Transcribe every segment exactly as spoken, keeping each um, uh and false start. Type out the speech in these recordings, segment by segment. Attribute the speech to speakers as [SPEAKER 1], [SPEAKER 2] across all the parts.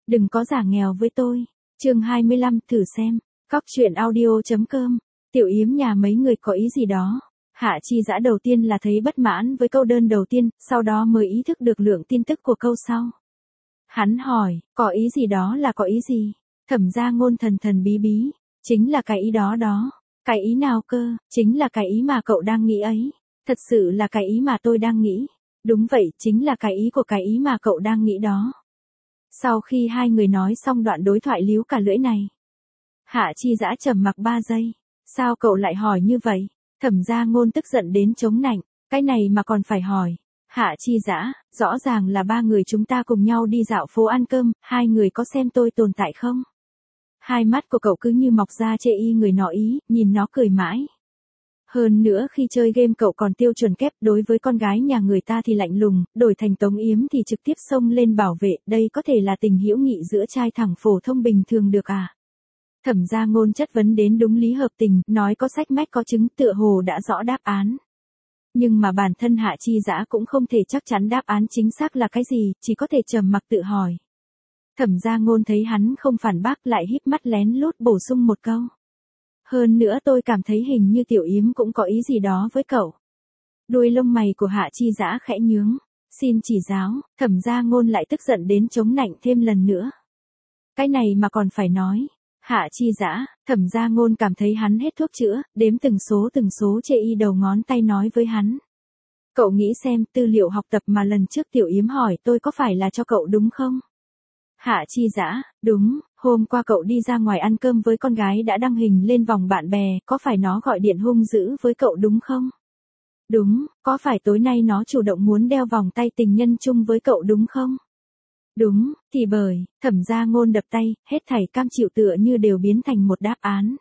[SPEAKER 1] Đừng có giả nghèo với tôi. Chương hai mươi lăm, thử xem. Cóc truyện audio chấm com. Tiểu Yếm nhà mấy người có ý gì đó. Hạ Chi Dã đầu tiên là thấy bất mãn với câu đơn đầu tiên, sau đó mới ý thức được lượng tin tức của câu sau. Hắn hỏi, có ý gì đó là có ý gì? Thẩm Gia Ngôn thần thần bí bí, chính là cái ý đó đó. Cái ý nào cơ? Chính là cái ý mà cậu đang nghĩ ấy. Thật sự là cái ý mà tôi đang nghĩ. Đúng vậy, chính là cái ý của cái ý mà cậu đang nghĩ đó. Sau khi hai người nói xong đoạn đối thoại líu cả lưỡi này, Hạ Chi Dã trầm mặc ba giây. Sao cậu lại hỏi như vậy? Thẩm Gia Ngôn tức giận đến chống nạnh. Cái này mà còn phải hỏi. Hạ Chi Dã, rõ ràng là ba người chúng ta cùng nhau đi dạo phố ăn cơm, hai người có xem tôi tồn tại không? Hai mắt của cậu cứ như mọc ra chê y người nọ ý, nhìn nó cười mãi. Hơn nữa khi chơi game cậu còn tiêu chuẩn kép, đối với con gái nhà người ta thì lạnh lùng, đổi thành Tống Yếm thì trực tiếp xông lên bảo vệ, đây có thể là tình hữu nghị giữa trai thẳng phổ thông bình thường được à? Thẩm Gia Ngôn chất vấn đến đúng lý hợp tình, nói có sách mách có chứng, tựa hồ đã rõ đáp án. Nhưng mà bản thân Hạ Chi Dã cũng không thể chắc chắn đáp án chính xác là cái gì, chỉ có thể trầm mặc tự hỏi. Thẩm Gia Ngôn thấy hắn không phản bác lại híp mắt lén lút bổ sung một câu. Hơn nữa tôi cảm thấy hình như Tiểu Yếm cũng có ý gì đó với cậu. Đuôi lông mày của Hạ Chi Dã khẽ nhướng. Xin chỉ giáo. Thẩm Gia Ngôn lại tức giận đến chống nạnh thêm lần nữa. Cái này mà còn phải nói. Hạ Chi Dã, Thẩm Gia Ngôn cảm thấy hắn hết thuốc chữa, đếm từng số từng số chê y đầu ngón tay nói với hắn. Cậu nghĩ xem, tư liệu học tập mà lần trước Tiểu Yếm hỏi tôi có phải là cho cậu đúng không? Hạ Chi Dã, đúng, hôm qua cậu đi ra ngoài ăn cơm với con gái đã đăng hình lên vòng bạn bè, có phải nó gọi điện hung dữ với cậu đúng không? Đúng, có phải tối nay nó chủ động muốn đeo vòng tay tình nhân chung với cậu đúng không? Đúng, thì bởi, Thẩm Gia Ngôn đập tay, hết thảy cam chịu tựa như đều biến thành một đáp án.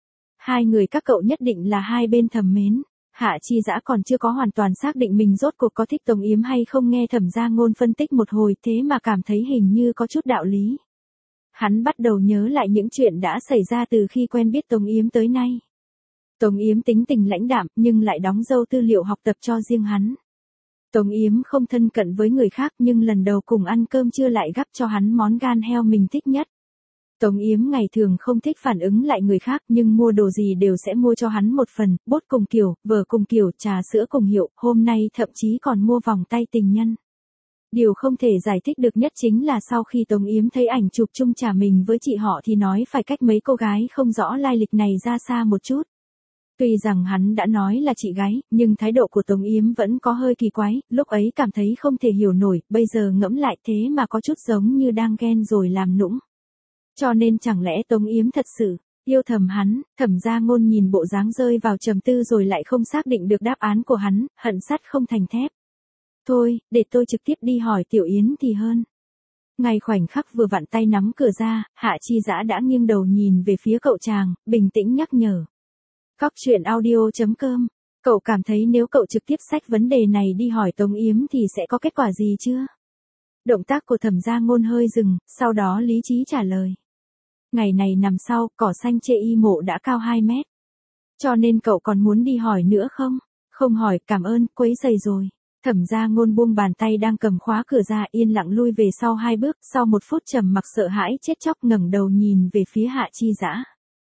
[SPEAKER 1] Hai người các cậu nhất định là hai bên thầm mến. Hạ Chi Dã còn chưa có hoàn toàn xác định mình rốt cuộc có thích Tống Yếm hay không, nghe Thẩm Gia Ngôn phân tích một hồi thế mà cảm thấy hình như có chút đạo lý. Hắn bắt đầu nhớ lại những chuyện đã xảy ra từ khi quen biết Tống Yếm tới nay. Tống Yếm tính tình lãnh đạm nhưng lại đóng dâu tư liệu học tập cho riêng hắn. Tống Yếm không thân cận với người khác nhưng lần đầu cùng ăn cơm trưa lại gắp cho hắn món gan heo mình thích nhất. Tống Yếm ngày thường không thích phản ứng lại người khác nhưng mua đồ gì đều sẽ mua cho hắn một phần, bốt cùng kiểu, vở cùng kiểu, trà sữa cùng hiệu, hôm nay thậm chí còn mua vòng tay tình nhân. Điều không thể giải thích được nhất chính là sau khi Tống Yếm thấy ảnh chụp chung trà mình với chị họ thì nói phải cách mấy cô gái không rõ lai lịch này ra xa một chút. Tuy rằng hắn đã nói là chị gái, nhưng thái độ của Tống Yếm vẫn có hơi kỳ quái, lúc ấy cảm thấy không thể hiểu nổi, bây giờ ngẫm lại thế mà có chút giống như đang ghen rồi làm nũng. Cho nên chẳng lẽ Tống Yếm thật sự yêu thầm hắn? Thẩm Gia Ngôn nhìn bộ dáng rơi vào trầm tư rồi lại không xác định được đáp án của hắn, hận sắt không thành thép. Thôi, để tôi trực tiếp đi hỏi Tiểu Yến thì hơn. Ngay khoảnh khắc vừa vặn tay nắm cửa ra, Hạ Chi Dã đã nghiêng đầu nhìn về phía cậu chàng, bình tĩnh nhắc nhở. Cóc truyện audio chấm com. Cậu cảm thấy nếu cậu trực tiếp xách vấn đề này đi hỏi Tống Yếm thì sẽ có kết quả gì chưa? Động tác của Thẩm Gia Ngôn hơi dừng, sau đó lý trí trả lời. Ngày này nằm sau, cỏ xanh chê y mộ đã cao hai mét. Cho nên cậu còn muốn đi hỏi nữa không? Không hỏi, cảm ơn, quấy rầy rồi. Thẩm Gia Ngôn buông bàn tay đang cầm khóa cửa ra, yên lặng lui về sau hai bước, sau một phút trầm mặc sợ hãi chết chóc ngẩng đầu nhìn về phía Hạ Chi Dã.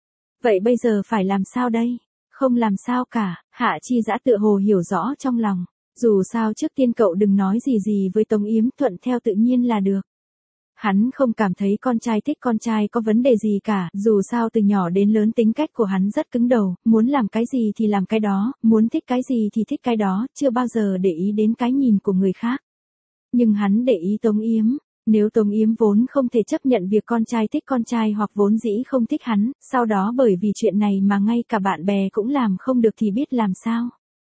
[SPEAKER 1] Vậy bây giờ phải làm sao đây? Không làm sao cả, Hạ Chi Dã tựa hồ hiểu rõ trong lòng. Dù sao trước tiên cậu đừng nói gì gì với Tống Yếm, thuận theo tự nhiên là được. Hắn không cảm thấy con trai thích con trai có vấn đề gì cả, dù sao từ nhỏ đến lớn tính cách của hắn rất cứng đầu, muốn làm cái gì thì làm cái đó, muốn thích cái gì thì thích cái đó, chưa bao giờ để ý đến cái nhìn của người khác. Nhưng hắn để ý Tống Yếm, nếu Tống Yếm vốn không thể chấp nhận việc con trai thích con trai hoặc vốn dĩ không thích hắn, sau đó bởi vì chuyện này mà ngay cả bạn bè cũng làm không được thì biết làm sao.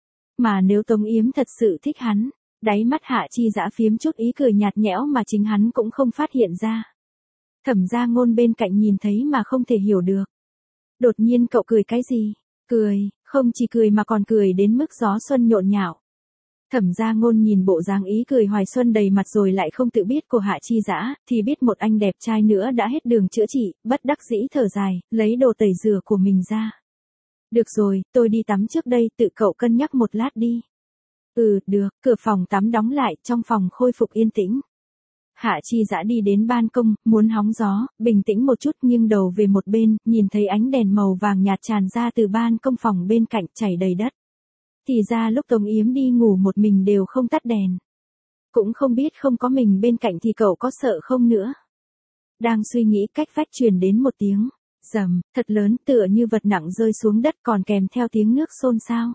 [SPEAKER 1] Mà nếu Tống Yếm thật sự thích hắn, đáy mắt Hạ Chi Dã phiếm chút ý cười nhạt nhẽo mà chính hắn cũng không phát hiện ra. Thẩm Gia Ngôn bên cạnh nhìn thấy mà không thể hiểu được. Đột nhiên cậu cười cái gì? Cười, không chỉ cười mà còn cười đến mức gió xuân nhộn nhạo. Thẩm Gia Ngôn nhìn bộ dáng ý cười hoài xuân đầy mặt rồi lại không tự biết của Hạ Chi Dã, thì biết một anh đẹp trai nữa đã hết đường chữa trị, bất đắc dĩ thở dài, lấy đồ tẩy rửa của mình ra. Được rồi, tôi đi tắm trước đây, tự cậu cân nhắc một lát đi. Ừ, được, cửa phòng tắm đóng lại, trong phòng khôi phục yên tĩnh. Hạ Chi Dã đi đến ban công, muốn hóng gió, bình tĩnh một chút nghiêng đầu về một bên, nhìn thấy ánh đèn màu vàng nhạt tràn ra từ ban công phòng bên cạnh chảy đầy đất. Thì ra lúc Tống Yếm đi ngủ một mình đều không tắt đèn. Cũng không biết không có mình bên cạnh thì cậu có sợ không nữa. Đang suy nghĩ cách vách truyền đến một tiếng rầm, thật lớn tựa như vật nặng rơi xuống đất còn kèm theo tiếng nước xôn xao.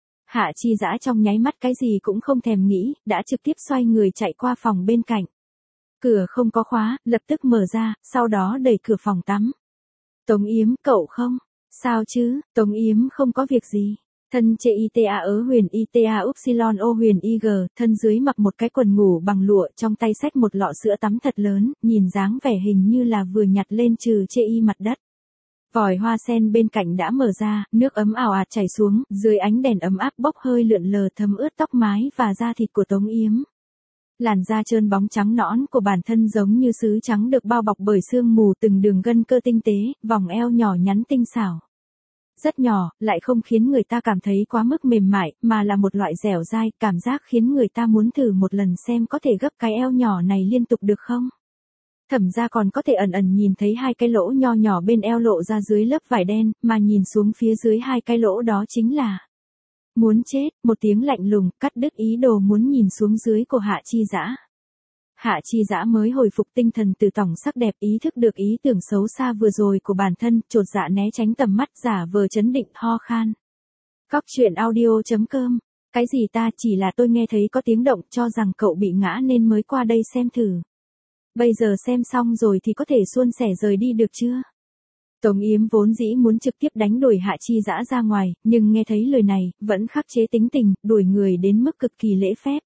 [SPEAKER 1] Hạ Chi Dã trong nháy mắt cái gì cũng không thèm nghĩ, đã trực tiếp xoay người chạy qua phòng bên cạnh. Cửa không có khóa, lập tức mở ra, sau đó đẩy cửa phòng tắm. Tống Yếm, cậu không? Sao chứ? Tống Yếm không có việc gì. Thân chê ita ớ huyền ita upsilon o huyền ig, thân dưới mặc một cái quần ngủ bằng lụa, trong tay xách một lọ sữa tắm thật lớn, nhìn dáng vẻ hình như là vừa nhặt lên trừ chê y mặt đất. Vòi hoa sen bên cạnh đã mở ra, nước ấm ào ạt chảy xuống, dưới ánh đèn ấm áp bốc hơi lượn lờ thấm ướt tóc mái và da thịt của Tống Yếm. Làn da trơn bóng trắng nõn của bản thân giống như sứ trắng được bao bọc bởi sương mù, từng đường gân cơ tinh tế, vòng eo nhỏ nhắn tinh xảo. Rất nhỏ, lại không khiến người ta cảm thấy quá mức mềm mại, mà là một loại dẻo dai, cảm giác khiến người ta muốn thử một lần xem có thể gấp cái eo nhỏ này liên tục được không. Thẩm ra còn có thể ẩn ẩn nhìn thấy hai cái lỗ nho nhỏ bên eo lộ ra dưới lớp vải đen, mà nhìn xuống phía dưới hai cái lỗ đó chính là muốn chết, một tiếng lạnh lùng, cắt đứt ý đồ muốn nhìn xuống dưới của Hạ Chi Dã. Hạ Chi Dã mới hồi phục tinh thần từ tổng sắc đẹp, ý thức được ý tưởng xấu xa vừa rồi của bản thân, chột dạ né tránh tầm mắt, giả vờ chấn định, ho khan. Cóc truyện audio chấm com. Cái gì ta, chỉ là tôi nghe thấy có tiếng động, cho rằng cậu bị ngã nên mới qua đây xem thử. Bây giờ xem xong rồi thì có thể suôn sẻ rời đi được chưa? Tống Yếm vốn dĩ muốn trực tiếp đánh đuổi Hạ Chi Dã ra ngoài, nhưng nghe thấy lời này, vẫn khắc chế tính tình, đuổi người đến mức cực kỳ lễ phép.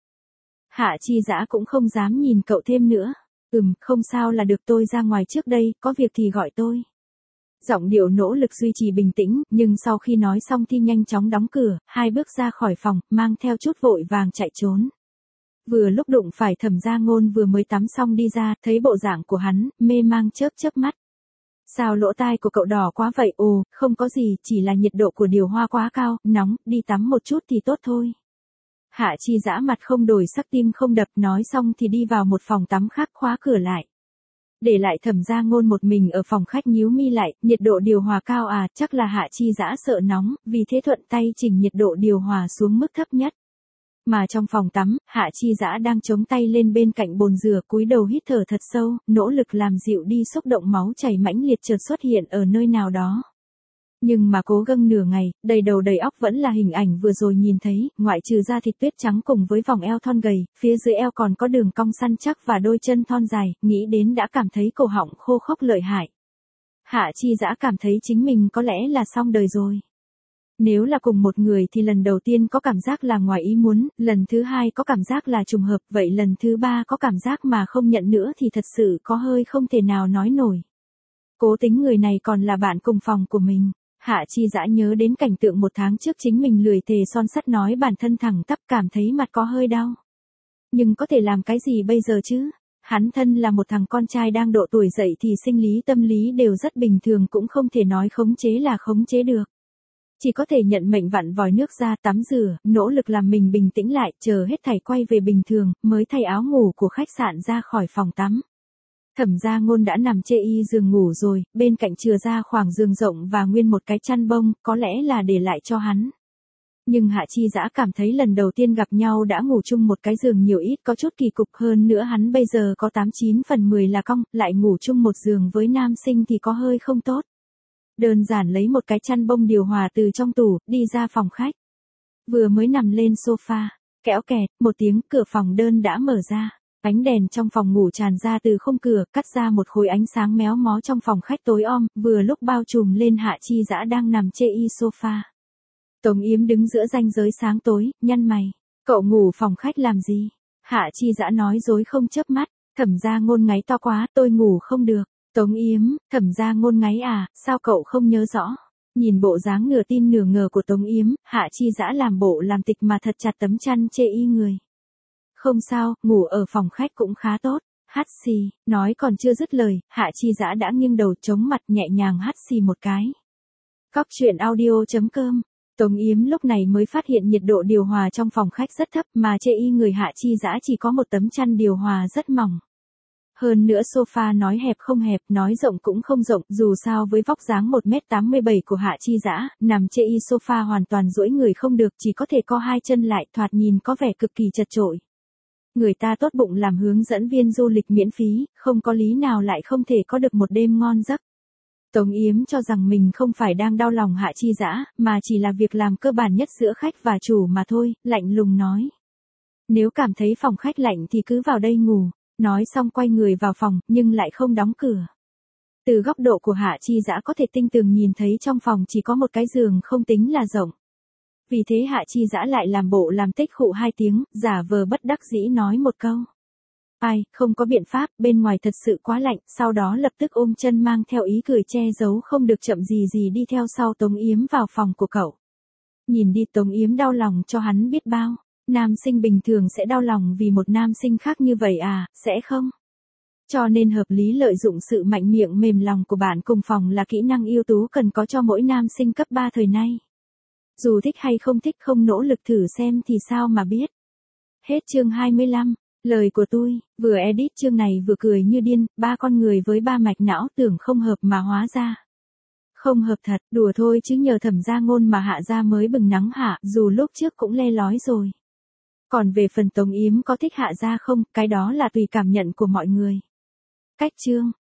[SPEAKER 1] Hạ Chi Dã cũng không dám nhìn cậu thêm nữa. Ừm, không sao là được, tôi ra ngoài trước đây, có việc thì gọi tôi. Giọng điệu nỗ lực duy trì bình tĩnh, nhưng sau khi nói xong thì nhanh chóng đóng cửa, hai bước ra khỏi phòng, mang theo chút vội vàng chạy trốn. Vừa lúc đụng phải Thẩm Gia Ngôn vừa mới tắm xong đi ra, thấy bộ dạng của hắn, mê mang chớp chớp mắt. Sao lỗ tai của cậu đỏ quá vậy? Ồ, không có gì, chỉ là nhiệt độ của điều hòa quá cao, nóng, đi tắm một chút thì tốt thôi. Hạ Chi Dã mặt không đổi sắc, tim không đập, nói xong thì đi vào một phòng tắm khác, khóa cửa lại. Để lại Thẩm Gia Ngôn một mình ở phòng khách, nhíu mi lại, nhiệt độ điều hòa cao à, chắc là Hạ Chi Dã sợ nóng, vì thế thuận tay chỉnh nhiệt độ điều hòa xuống mức thấp nhất. Mà trong phòng tắm, Hạ Chi Dã đang chống tay lên bên cạnh bồn rửa, cúi đầu hít thở thật sâu, nỗ lực làm dịu đi xúc động máu chảy mãnh liệt chợt xuất hiện ở nơi nào đó. Nhưng mà cố gắng nửa ngày, đầy đầu đầy óc vẫn là hình ảnh vừa rồi nhìn thấy, ngoại trừ da thịt tuyết trắng cùng với vòng eo thon gầy, phía dưới eo còn có đường cong săn chắc và đôi chân thon dài, nghĩ đến đã cảm thấy cổ họng khô khốc lợi hại. Hạ Chi Dã cảm thấy chính mình có lẽ là xong đời rồi. Nếu là cùng một người thì lần đầu tiên có cảm giác là ngoài ý muốn, lần thứ hai có cảm giác là trùng hợp, vậy lần thứ ba có cảm giác mà không nhận nữa thì thật sự có hơi không thể nào nói nổi. Cố tính người này còn là bạn cùng phòng của mình. Hạ Chi Dã nhớ đến cảnh tượng một tháng trước chính mình lười thề son sắt nói bản thân thẳng tắp, cảm thấy mặt có hơi đau. Nhưng có thể làm cái gì bây giờ chứ? Hắn thân là một thằng con trai đang độ tuổi dậy thì sinh lý tâm lý đều rất bình thường, cũng không thể nói khống chế là khống chế được. Chỉ có thể nhận mệnh vặn vòi nước ra, tắm rửa, nỗ lực làm mình bình tĩnh lại, chờ hết thảy quay về bình thường, mới thay áo ngủ của khách sạn ra khỏi phòng tắm. Thẩm Gia Ngôn đã nằm chê y giường ngủ rồi, bên cạnh chừa ra khoảng giường rộng và nguyên một cái chăn bông, có lẽ là để lại cho hắn. Nhưng Hạ Chi Dã cảm thấy lần đầu tiên gặp nhau đã ngủ chung một cái giường nhiều ít có chút kỳ cục, hơn nữa hắn bây giờ có tám chín phần mười là cong, lại ngủ chung một giường với nam sinh thì có hơi không tốt. Đơn giản lấy một cái chăn bông điều hòa từ trong tủ, đi ra phòng khách. Vừa mới nằm lên sofa, kéo kẹt, một tiếng, cửa phòng đơn đã mở ra. Ánh đèn trong phòng ngủ tràn ra từ khung cửa, cắt ra một khối ánh sáng méo mó trong phòng khách tối om, vừa lúc bao trùm lên Hạ Chi Dã đang nằm chê y sofa. Tống Yếm đứng giữa ranh giới sáng tối, nhăn mày. Cậu ngủ phòng khách làm gì? Hạ Chi Dã nói dối không chớp mắt. Thẩm Gia Ngôn ngáy to quá, tôi ngủ không được. Tống Yếm, Thẩm Gia Ngôn ngáy à, sao cậu không nhớ rõ? Nhìn bộ dáng nửa tin nửa ngờ của Tống Yếm, Hạ Chi Dã làm bộ làm tịch mà thật chặt tấm chăn chê y người. Không sao, ngủ ở phòng khách cũng khá tốt. Hắt xì, nói còn chưa dứt lời, Hạ Chi Dã đã nghiêng đầu chống mặt nhẹ nhàng hắt xì một cái. Cóc truyện audio chấm com. Tống Yếm lúc này mới phát hiện nhiệt độ điều hòa trong phòng khách rất thấp, mà chê y người Hạ Chi Dã chỉ có một tấm chăn điều hòa rất mỏng. Hơn nữa sofa nói hẹp không hẹp, nói rộng cũng không rộng, dù sao với vóc dáng một mét tám mươi bảy của Hạ Chi Dã, nằm chê y sofa hoàn toàn duỗi người không được, chỉ có thể co hai chân lại, thoạt nhìn có vẻ cực kỳ chật chội. Người ta tốt bụng làm hướng dẫn viên du lịch miễn phí, không có lý nào lại không thể có được một đêm ngon giấc. Tống Yếm cho rằng mình không phải đang đau lòng Hạ Chi Dã, mà chỉ là việc làm cơ bản nhất giữa khách và chủ mà thôi, lạnh lùng nói. Nếu cảm thấy phòng khách lạnh thì cứ vào đây ngủ, nói xong quay người vào phòng, nhưng lại không đóng cửa. Từ góc độ của Hạ Chi Dã có thể tinh tường nhìn thấy trong phòng chỉ có một cái giường không tính là rộng. Vì thế Hạ Chi Dã lại làm bộ làm tích khụ hai tiếng, giả vờ bất đắc dĩ nói một câu. Ai, không có biện pháp, bên ngoài thật sự quá lạnh, sau đó lập tức ôm chân mang theo ý cười che giấu không được chậm gì gì đi theo sau Tống Yếm vào phòng của cậu. Nhìn đi, Tống Yếm đau lòng cho hắn biết bao. Nam sinh bình thường sẽ đau lòng vì một nam sinh khác như vậy à, sẽ không? Cho nên hợp lý lợi dụng sự mạnh miệng mềm lòng của bạn cùng phòng là kỹ năng ưu tú cần có cho mỗi nam sinh cấp ba thời nay. Dù thích hay không thích, không nỗ lực thử xem thì sao mà biết. Hết chương hai mươi lăm. Lời của tôi, vừa edit chương này vừa cười như điên, ba con người với ba mạch não tưởng không hợp mà hóa ra. Không hợp thật, đùa thôi chứ nhờ Thẩm Gia Ngôn mà Hạ gia mới bừng nắng hạ, dù lúc trước cũng le lói rồi. Còn về phần Tống Yếm có thích Hạ gia không, cái đó là tùy cảm nhận của mọi người. Cách chương.